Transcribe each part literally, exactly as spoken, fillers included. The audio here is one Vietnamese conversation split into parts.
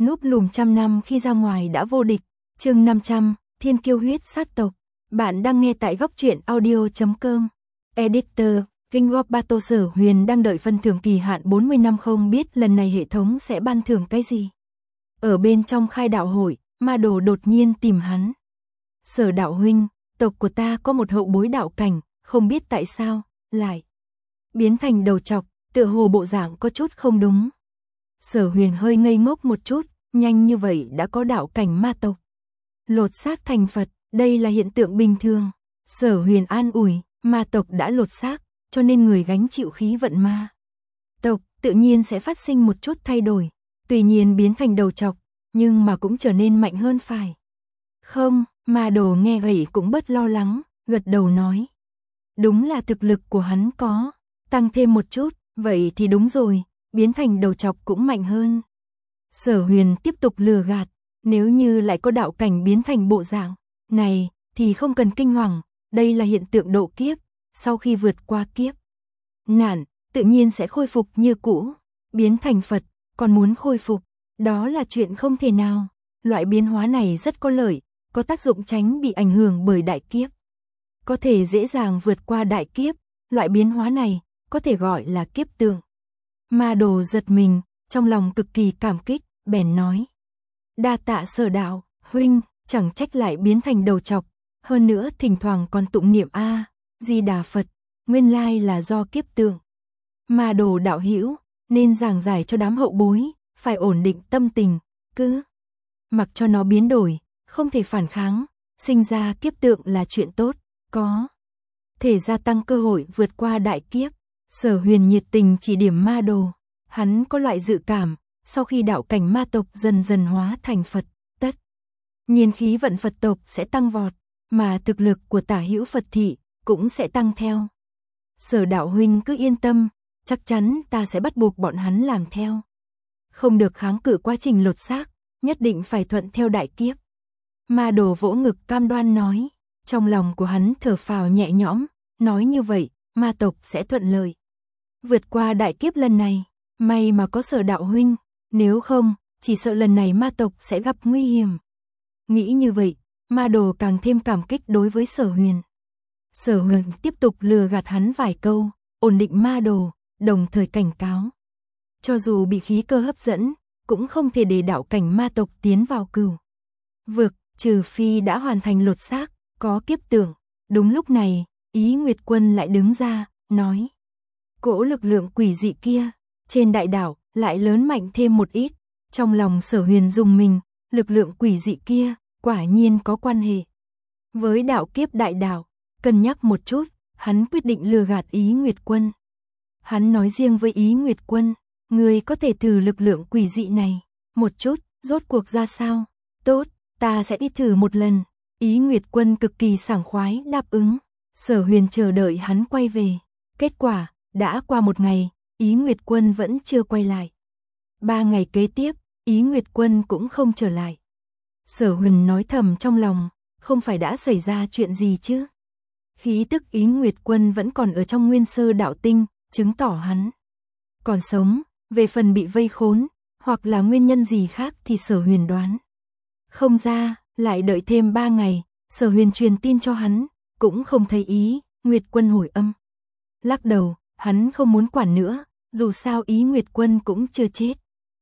núp lùm trăm năm khi ra ngoài đã vô địch. Chương năm trăm, Thiên Kiêu huyết sát tộc. Bạn đang nghe tại góc truyện audio chấm com. Editor, King of Battle. Sở Huyền đang đợi phân thưởng kỳ hạn bốn mươi năm, không biết lần này hệ thống sẽ ban thưởng cái gì. Ở bên trong khai đạo hội, ma đồ đột nhiên tìm hắn. Sở đạo huynh, tộc của ta có một hậu bối đạo cảnh, không biết tại sao, lại biến thành đầu trọc, tựa hồ bộ dạng có chút không đúng. Sở Huyền hơi ngây ngốc một chút, nhanh như vậy đã có đạo cảnh ma tộc. Lột xác thành Phật, đây là hiện tượng bình thường. Sở Huyền an ủi, ma tộc đã lột xác, cho nên người gánh chịu khí vận ma tộc tự nhiên sẽ phát sinh một chút thay đổi. Tuy nhiên biến thành đầu trọc, nhưng mà cũng trở nên mạnh hơn phải không? Ma đồ nghe vậy cũng bớt lo lắng, gật đầu nói. Đúng là thực lực của hắn có tăng thêm một chút, vậy thì đúng rồi, biến thành đầu trọc cũng mạnh hơn. Sở Huyền tiếp tục lừa gạt, nếu như lại có đạo cảnh biến thành bộ dạng này, thì không cần kinh hoàng, đây là hiện tượng độ kiếp, sau khi vượt qua kiếp nạn, tự nhiên sẽ khôi phục như cũ. Biến thành Phật, còn muốn khôi phục, đó là chuyện không thể nào. Loại biến hóa này rất có lợi, có tác dụng tránh bị ảnh hưởng bởi đại kiếp. Có thể dễ dàng vượt qua đại kiếp, loại biến hóa này có thể gọi là kiếp tượng. Ma đồ giật mình, trong lòng cực kỳ cảm kích, bèn nói. Đa tạ Sở đạo huynh, chẳng trách lại biến thành đầu trọc, hơn nữa thỉnh thoảng còn tụng niệm A Di Đà Phật, nguyên lai là do kiếp tượng. Ma đồ đạo hữu nên giảng giải cho đám hậu bối, phải ổn định tâm tình, cứ mặc cho nó biến đổi, không thể phản kháng, sinh ra kiếp tượng là chuyện tốt, có thể gia tăng cơ hội vượt qua đại kiếp. Sở Huyền nhiệt tình chỉ điểm ma đồ, hắn có loại dự cảm, sau khi đạo cảnh ma tộc dần dần hóa thành Phật, tất nhiên khí vận Phật tộc sẽ tăng vọt, mà thực lực của tả hữu Phật thị cũng sẽ tăng theo. Sở đạo huynh cứ yên tâm, chắc chắn ta sẽ bắt buộc bọn hắn làm theo. Không được kháng cự quá trình lột xác, nhất định phải thuận theo đại kiếp. Ma đồ vỗ ngực cam đoan nói, trong lòng của hắn thở phào nhẹ nhõm, nói như vậy, ma tộc sẽ thuận lợi vượt qua đại kiếp lần này. May mà có Sở đạo huynh, nếu không, chỉ sợ lần này ma tộc sẽ gặp nguy hiểm. Nghĩ như vậy, ma đồ càng thêm cảm kích đối với Sở Huyền. Sở Huyền tiếp tục lừa gạt hắn vài câu, ổn định ma đồ, đồng thời cảnh cáo. Cho dù bị khí cơ hấp dẫn, cũng không thể để đạo cảnh ma tộc tiến vào cửu vực, trừ phi đã hoàn thành lột xác, có kiếp tượng. Đúng lúc này, Ý Nguyệt Quân lại đứng ra, nói. Cỗ lực lượng quỷ dị kia, trên đại đảo, lại lớn mạnh thêm một ít. Trong lòng Sở Huyền rùng mình, lực lượng quỷ dị kia, quả nhiên có quan hệ với đạo kiếp đại đảo. Cân nhắc một chút, hắn quyết định lừa gạt Ý Nguyệt Quân. Hắn nói riêng với Ý Nguyệt Quân, người có thể thử lực lượng quỷ dị này một chút, rốt cuộc ra sao? Tốt, ta sẽ đi thử một lần. Ý Nguyệt Quân cực kỳ sảng khoái đáp ứng. Sở Huyền chờ đợi hắn quay về. Kết quả, đã qua một ngày, Ý Nguyệt Quân vẫn chưa quay lại. Ba ngày kế tiếp, Ý Nguyệt Quân cũng không trở lại. Sở Huyền nói thầm trong lòng, không phải đã xảy ra chuyện gì chứ? Khí tức Ý Nguyệt Quân vẫn còn ở trong Nguyên Sơ đạo tinh, chứng tỏ hắn còn sống. Về phần bị vây khốn, hoặc là nguyên nhân gì khác thì Sở Huyền đoán không ra. Lại đợi thêm ba ngày, Sở Huyền truyền tin cho hắn, cũng không thấy Ý Nguyệt Quân hồi âm. Lắc đầu, hắn không muốn quản nữa, dù sao Ý Nguyệt Quân cũng chưa chết.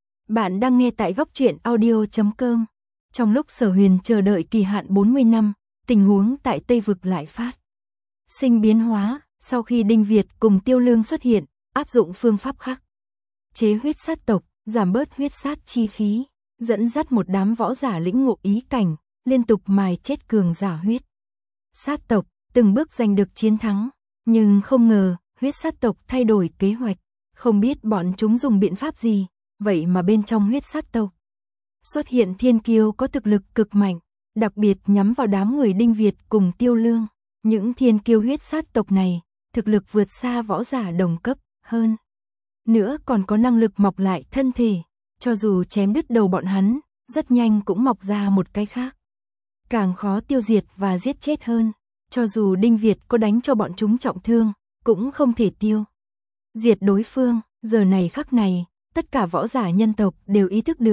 Bạn đang nghe tại góc truyện audio chấm com. Trong lúc Sở Huyền chờ đợi kỳ hạn bốn mươi năm, tình huống tại Tây Vực lại phát sinh biến hóa. Sau khi Đinh Việt cùng Tiêu Lương xuất hiện, áp dụng phương pháp khắc chế huyết sát tộc, giảm bớt huyết sát chi khí, dẫn dắt một đám võ giả lĩnh ngộ ý cảnh, liên tục mài chết cường giả huyết sát tộc, từng bước giành được chiến thắng. Nhưng không ngờ, huyết sát tộc thay đổi kế hoạch, không biết bọn chúng dùng biện pháp gì, vậy mà bên trong huyết sát tộc xuất hiện thiên kiêu có thực lực cực mạnh, đặc biệt nhắm vào đám người Đinh Việt cùng Tiêu Lương. Những thiên kiêu huyết sát tộc này, thực lực vượt xa võ giả đồng cấp, hơn nữa còn có năng lực mọc lại thân thể, cho dù chém đứt đầu bọn hắn, rất nhanh cũng mọc ra một cái khác, càng khó tiêu diệt và giết chết hơn. Cho dù Đinh Việt có đánh cho bọn chúng trọng thương, cũng không thể tiêu diệt đối phương. Giờ này khắc này, tất cả võ giả nhân tộc đều ý thức được,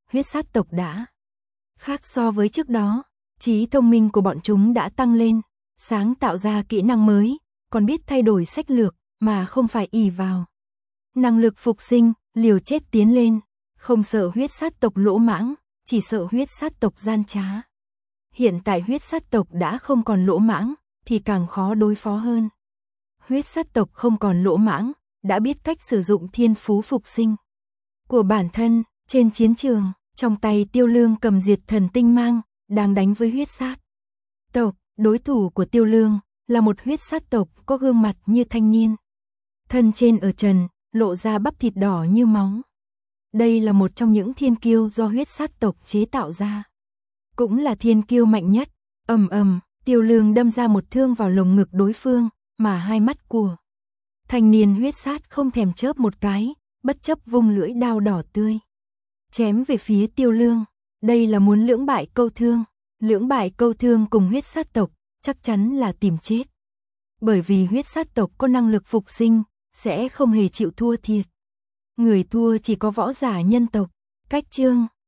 huyết sát tộc đã khác so với trước đó, trí thông minh của bọn chúng đã tăng lên, sáng tạo ra kỹ năng mới, còn biết thay đổi sách lược mà không phải ỷ vào năng lực phục sinh, liều chết tiến lên, không sợ huyết sát tộc lỗ mãng, chỉ sợ huyết sát tộc gian trá. Hiện tại huyết sát tộc đã không còn lỗ mãng, thì càng khó đối phó hơn. Huyết sát tộc không còn lỗ mãng, đã biết cách sử dụng thiên phú phục sinh của bản thân. Trên chiến trường, trong tay Tiêu Lương cầm diệt thần tinh mang, đang đánh với huyết sát tộc. Đối thủ của Tiêu Lương là một huyết sát tộc có gương mặt như thanh niên, thân trên ở trần, lộ ra bắp thịt đỏ như máu. Đây là một trong những thiên kiêu do huyết sát tộc chế tạo ra, cũng là thiên kiêu mạnh nhất. Ầm ầm, Tiêu Lương đâm ra một thương vào lồng ngực đối phương, mà hai mắt của thanh niên huyết sát không thèm chớp một cái, bất chấp vung lưỡi đao đỏ tươi, chém về phía Tiêu Lương. Đây là muốn lưỡng bại câu thương, lưỡng bại câu thương cùng huyết sát tộc, chắc chắn là tìm chết. Bởi vì huyết sát tộc có năng lực phục sinh, sẽ không hề chịu thua thiệt. Người thua chỉ có võ giả nhân tộc. Cách chương